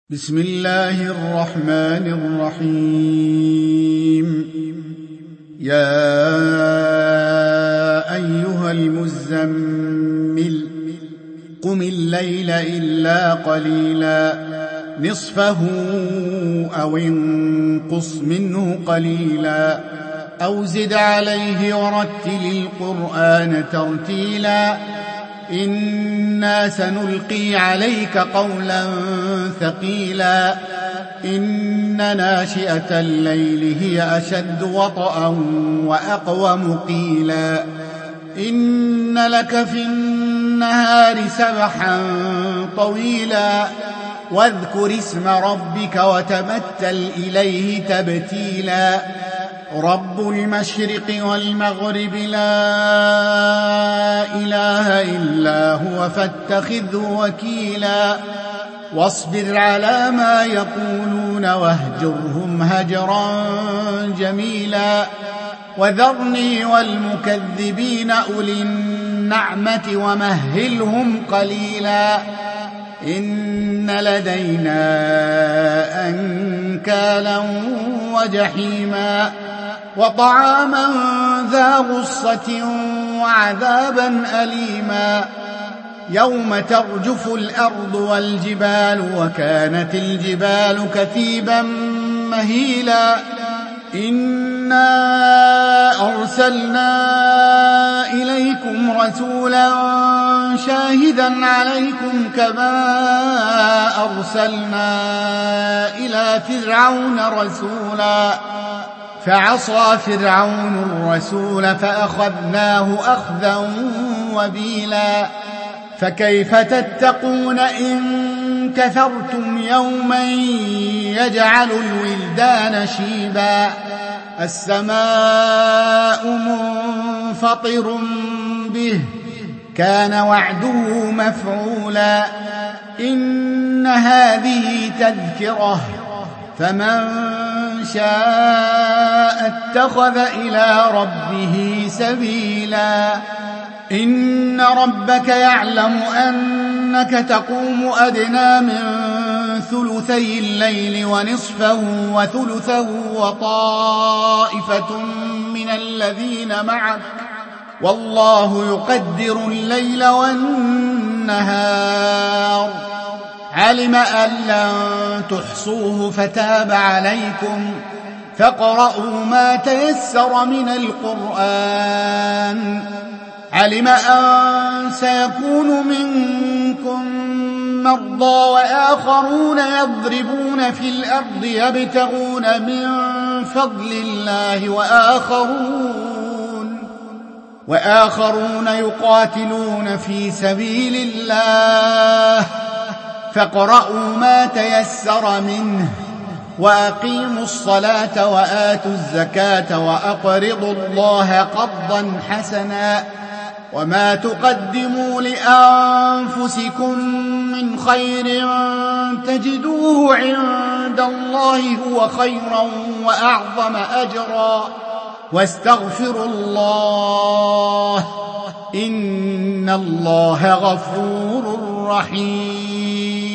بسم الله الرحمن الرحيم. يا أيها المزمل قم الليل إلا قليلا نصفه أو انقص منه قليلا أو زد عليه ورتل القرآن ترتيلا إنا سنلقي عليك قولا ثقيلا إن ناشئة الليل هي أشد وطئا وأقوم قيلا إن لك في النهار سبحا طويلا واذكر اسم ربك وتبتل إليه تبتيلا رب المشرق والمغرب لا إله إلا هو فاتخذه وكيلا واصبر على ما يقولون واهجرهم هجرا جميلا وذرني والمكذبين أولي النعمة ومهلهم قليلا إن لدينا أنكالا وجحيما وطعاما ذا غصة وعذابا أليما يوم ترجف الأرض والجبال وكانت الجبال كثيبا مهيلا إنا أرسلنا إليكم رسولا شاهدا عليكم كما أرسلنا إلى فرعون رسولا فعصى فرعون الرسول فأخذناه أخذا وبيلا فكيف تتقون إن كفرتم يوما يجعل الولدان شيبا السماء منفطر به كان وعده مفعولا إن هذه تذكرة فمن شاء اتخذ إلى ربه سبيلا إن ربك يعلم أنك تقوم أدنى من ثلثي الليل ونصفه وثلثه وطائفة من الذين معك والله يقدر الليل والنهار علم أن لن تحصوه فتاب عليكم فاقرؤوا ما تيسر من القرآن علم أن سيكون منكم مرضى وآخرون يضربون في الأرض يبتغون من فضل الله وآخرون يقاتلون في سبيل الله فاقرؤوا ما تيسر منه وأقيموا الصلاة وآتوا الزكاة وأقرضوا الله قرضا حسنا وما تقدموا لأنفسكم من خير تجدوه عند الله هو خيرا وأعظم أجرا واستغفروا الله إن الله غفور رحيم.